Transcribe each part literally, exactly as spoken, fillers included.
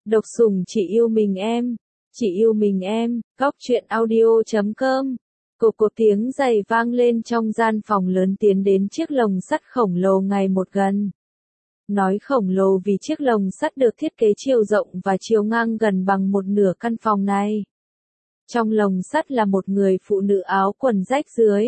Độc sủng chỉ yêu mình em. Chỉ yêu mình em. Góc truyện audio chấm com. Cộp cộp tiếng giày vang lên trong gian phòng lớn tiến đến chiếc lồng sắt khổng lồ ngày một gần. Nói khổng lồ vì chiếc lồng sắt được thiết kế chiều rộng và chiều ngang gần bằng một nửa căn phòng này. Trong lồng sắt là một người phụ nữ áo quần rách dưới.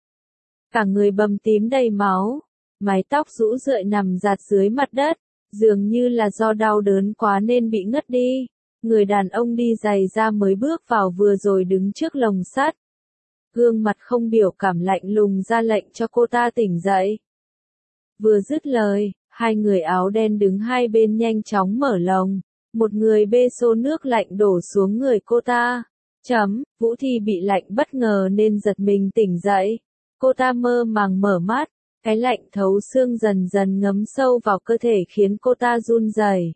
Cả người bầm tím đầy máu, mái tóc rũ rượi nằm rạt dưới mặt đất, dường như là do đau đớn quá nên bị ngất đi. Người đàn ông đi giày da mới bước vào vừa rồi đứng trước lồng sắt. Gương mặt không biểu cảm lạnh lùng ra lệnh cho cô ta tỉnh dậy. Vừa dứt lời, hai người áo đen đứng hai bên nhanh chóng mở lồng. Một người bê xô nước lạnh đổ xuống người cô ta. Chấm, Vũ Thi bị lạnh bất ngờ nên giật mình tỉnh dậy. Cô ta mơ màng mở mắt, cái lạnh thấu xương dần dần ngấm sâu vào cơ thể khiến cô ta run rẩy.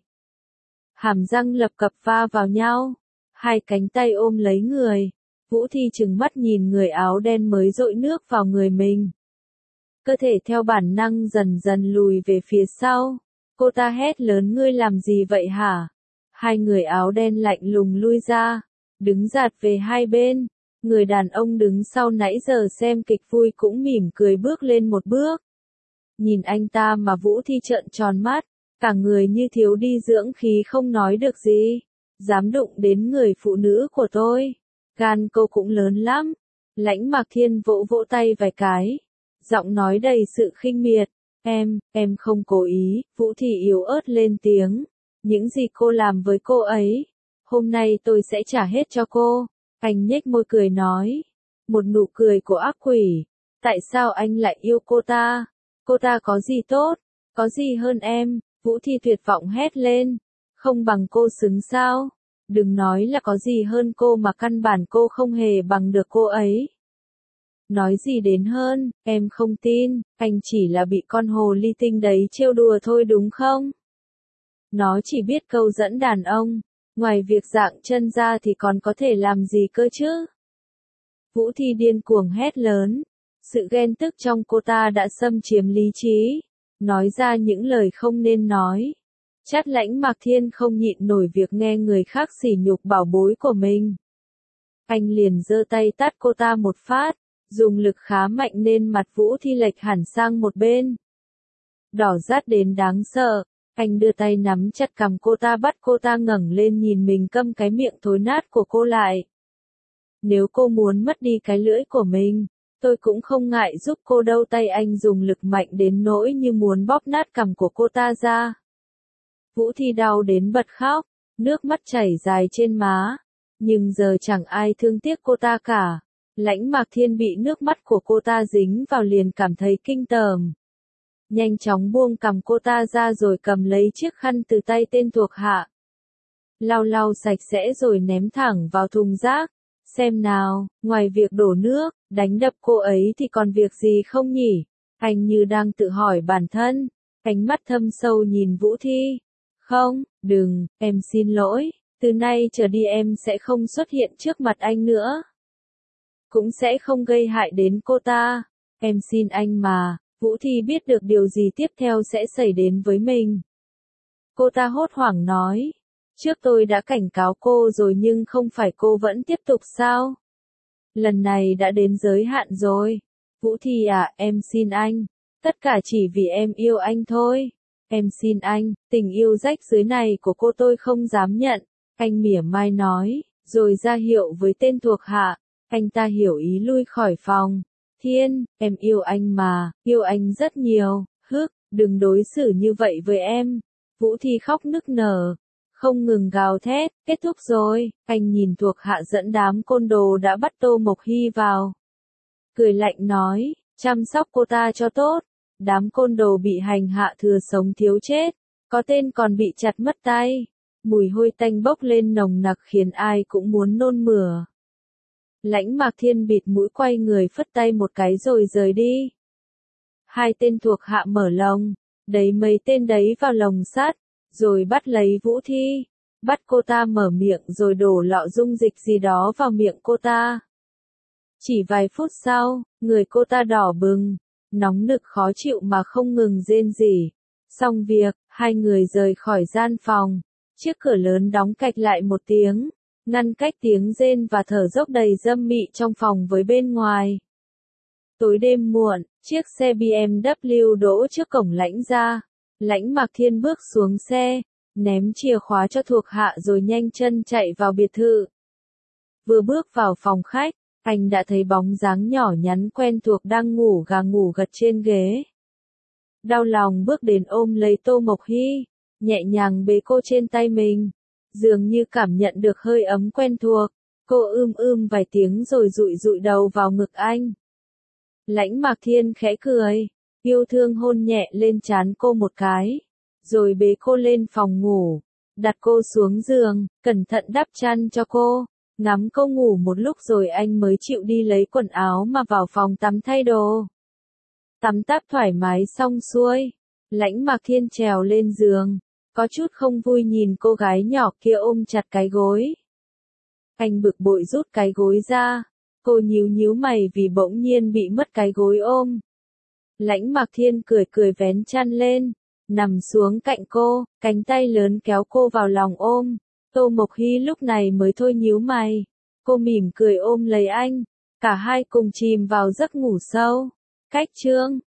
Hàm răng lập cập va vào nhau, hai cánh tay ôm lấy người. Vũ Thi trừng mắt nhìn người áo đen mới dội nước vào người mình. Cơ thể theo bản năng dần dần lùi về phía sau. Cô ta hét lớn, ngươi làm gì vậy hả? Hai người áo đen lạnh lùng lui ra, đứng dạt về hai bên. Người đàn ông đứng sau nãy giờ xem kịch vui cũng mỉm cười bước lên một bước. Nhìn anh ta mà Vũ Thi trợn tròn mắt, cả người như thiếu đi dưỡng khí không nói được gì. Dám đụng đến người phụ nữ của tôi, gan cô cũng lớn lắm. Lãnh Mạc Thiên vỗ vỗ tay vài cái, giọng nói đầy sự khinh miệt. Em, em không cố ý. Vũ Thi yếu ớt lên tiếng. Những gì cô làm với cô ấy, hôm nay tôi sẽ trả hết cho cô. Anh nhếch môi cười nói. Một nụ cười của ác quỷ. Tại sao anh lại yêu cô ta? Cô ta có gì tốt? Có gì hơn em? Vũ Thi tuyệt vọng hét lên. Không bằng cô xứng sao? Đừng nói là có gì hơn cô mà căn bản cô không hề bằng được cô ấy. Nói gì đến hơn, em không tin, anh chỉ là bị con hồ ly tinh đấy trêu đùa thôi đúng không? Nó chỉ biết câu dẫn đàn ông, ngoài việc dạng chân ra thì còn có thể làm gì cơ chứ? Vũ Thi điên cuồng hét lớn, sự ghen tức trong cô ta đã xâm chiếm lý trí, nói ra những lời không nên nói. Chắc Lãnh Mạc Thiên không nhịn nổi việc nghe người khác sỉ nhục bảo bối của mình. Anh liền giơ tay tát cô ta một phát, dùng lực khá mạnh nên mặt Vũ Thi lệch hẳn sang một bên. Đỏ rát đến đáng sợ, anh đưa tay nắm chặt cằm cô ta bắt cô ta ngẩng lên nhìn mình câm cái miệng thối nát của cô lại. Nếu cô muốn mất đi cái lưỡi của mình, tôi cũng không ngại giúp cô đâu. Tay anh dùng lực mạnh đến nỗi như muốn bóp nát cằm của cô ta ra. Vũ Thi đau đến bật khóc, nước mắt chảy dài trên má, nhưng giờ chẳng ai thương tiếc cô ta cả. Lãnh Mạc Thiên bị nước mắt của cô ta dính vào liền cảm thấy kinh tởm. Nhanh chóng buông cằm cô ta ra rồi cầm lấy chiếc khăn từ tay tên thuộc hạ. Lau lau sạch sẽ rồi ném thẳng vào thùng rác. Xem nào, ngoài việc đổ nước, đánh đập cô ấy thì còn việc gì không nhỉ? Anh như đang tự hỏi bản thân, ánh mắt thâm sâu nhìn Vũ Thi. Không, đừng, em xin lỗi, từ nay trở đi em sẽ không xuất hiện trước mặt anh nữa. Cũng sẽ không gây hại đến cô ta. Em xin anh mà. Vũ Thi biết được điều gì tiếp theo sẽ xảy đến với mình. Cô ta hốt hoảng nói. Trước tôi đã cảnh cáo cô rồi nhưng không phải cô vẫn tiếp tục sao? Lần này đã đến giới hạn rồi. Vũ Thi à, em xin anh. Tất cả chỉ vì em yêu anh thôi. Em xin anh, tình yêu rách rưới này của cô tôi không dám nhận. Anh mỉa mai nói, rồi ra hiệu với tên thuộc hạ. Anh ta hiểu ý lui khỏi phòng. Thiên, em yêu anh mà, yêu anh rất nhiều, hức, đừng đối xử như vậy với em. Vũ Thi khóc nức nở, không ngừng gào thét, kết thúc rồi. Anh nhìn thuộc hạ dẫn đám côn đồ đã bắt Tô Mộc Hy vào. Cười lạnh nói, chăm sóc cô ta cho tốt. Đám côn đồ bị hành hạ thừa sống thiếu chết, có tên còn bị chặt mất tay. Mùi hôi tanh bốc lên nồng nặc khiến ai cũng muốn nôn mửa. Lãnh Mạc Thiên bịt mũi quay người phất tay một cái rồi rời đi. Hai tên thuộc hạ mở lồng, đẩy mấy tên đấy vào lồng sắt, rồi bắt lấy Vũ Thi, bắt cô ta mở miệng rồi đổ lọ dung dịch gì đó vào miệng cô ta. Chỉ vài phút sau, người cô ta đỏ bừng, nóng nực khó chịu mà không ngừng rên rỉ. Xong việc, hai người rời khỏi gian phòng. Chiếc cửa lớn đóng cạch lại một tiếng, ngăn cách tiếng rên và thở dốc đầy dâm mị trong phòng với bên ngoài. Tối đêm muộn, chiếc xe bê em vê đỗ trước cổng Lãnh gia. Lãnh Mạc Thiên bước xuống xe, ném chìa khóa cho thuộc hạ rồi nhanh chân chạy vào biệt thự. Vừa bước vào phòng khách, anh đã thấy bóng dáng nhỏ nhắn quen thuộc đang ngủ gà ngủ gật trên ghế. Đau lòng bước đến ôm lấy Tô Mộc Hy, nhẹ nhàng bế cô trên tay mình, dường như cảm nhận được hơi ấm quen thuộc. Cô ưm ưm vài tiếng rồi dụi dụi đầu vào ngực anh. Lãnh Mạc Thiên khẽ cười, yêu thương hôn nhẹ lên trán cô một cái, rồi bế cô lên phòng ngủ, đặt cô xuống giường, cẩn thận đắp chăn cho cô, ngắm cô ngủ một lúc rồi anh mới chịu đi lấy quần áo mà vào phòng tắm thay đồ. Tắm táp thoải mái xong xuôi, Lãnh Mạc Thiên trèo lên giường, có chút không vui nhìn cô gái nhỏ kia ôm chặt cái gối. Anh bực bội rút cái gối ra, cô nhíu nhíu mày vì bỗng nhiên bị mất cái gối ôm. Lãnh Mạc Thiên cười cười vén chăn lên, nằm xuống cạnh cô, cánh tay lớn kéo cô vào lòng ôm. Tô Mộc Hy lúc này mới thôi nhíu mày, cô mỉm cười ôm lấy anh, cả hai cùng chìm vào giấc ngủ sâu. Cách chương